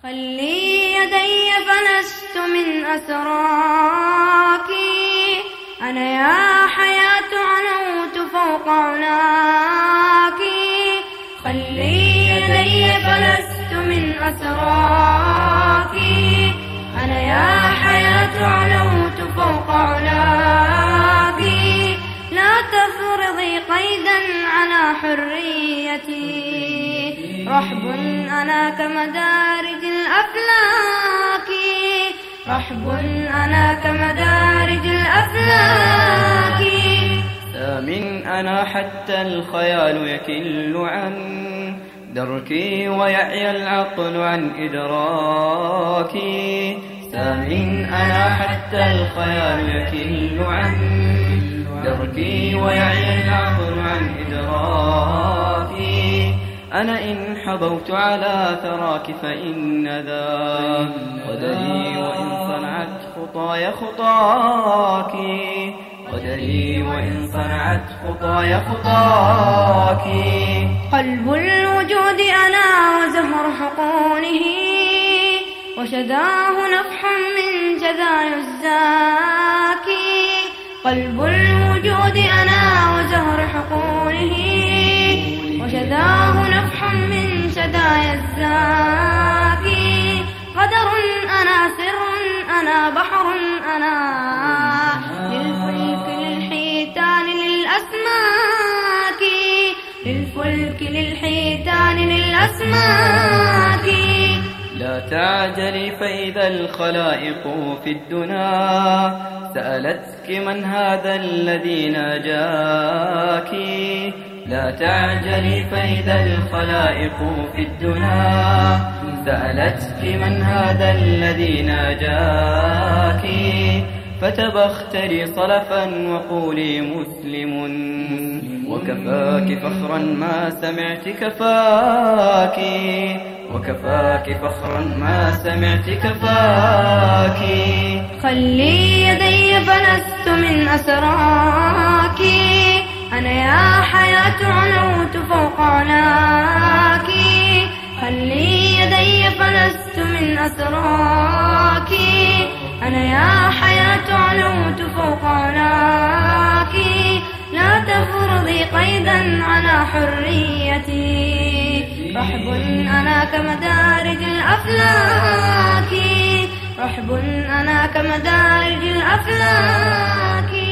خلي يدي فلست من أسراك، أنا يا حياة علوت فوق علاك. خلي يدي فلست من أسراك، أنا يا حياة علوت فوق علاك. لا تفرضي قيدا على حريتي، رحب أنا كمدارج الأفلاك. رحب أنا كمدارج الأفلاك. سام أنا حتى الخيال يكل عن دركي ويعي العقل عن إدراكي. سام أنا حتى الخيال يكل عن دركي ويعي العقل عن إدراكي. أنا إن حبوت على ثراك فإن ذا قدري، وإن صنعت خطاي خطاك. قدري وإن صنعت خطاي خطاك. قلب الوجود أنا وزهر حقونه، وشداه نفح من جذايا الزاكي. قلب الوجود أنا وزهر حقونه، وشداه نفح من شدايا الزاكي. قدر أنا سر أنا بحر أنا، للفلك للحيتان للأسماك. للفلك للحيتان للأسماك. لا تعجلي فإذا الخلائق في الدنا سألتك من هذا الذي ناجاك. لا تعجلي فإذا الخلائق في الدنا سألتك من هذا الذي ناجاك. فتبختري صلفا وقولي مسلم، وكفاك فخرا ما سمعت كفاك. وكفاك فخرا ما سمعت كفاك. خلي يدي فلست من أسراك، أنا يا حياة علوت فوق علاك. خلي يدي فلست من أسراك، أنا يا حياة علوت فوق علاك. لا تفرضي قيدا على حريتي، رحب أنا كمدارج الأفلاك. رحب أنا كمدارج الأفلاك.